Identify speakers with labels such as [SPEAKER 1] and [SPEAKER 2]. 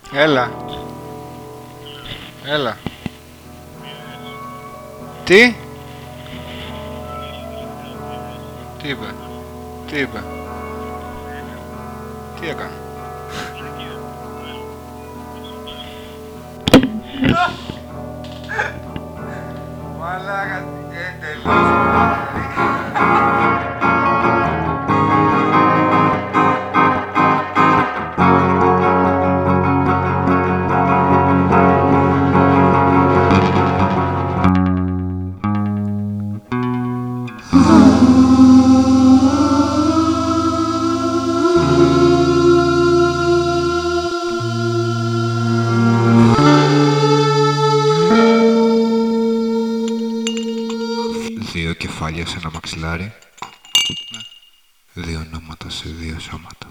[SPEAKER 1] Έλα. Έλα. Τι? Τι είπε? Τι είπε? Τι έκανε? Μαλάκα, τελείωσε.
[SPEAKER 2] Δύο κεφάλια σε ένα μαξιλάρι. Δύο ονόματα σε δύο σώματα.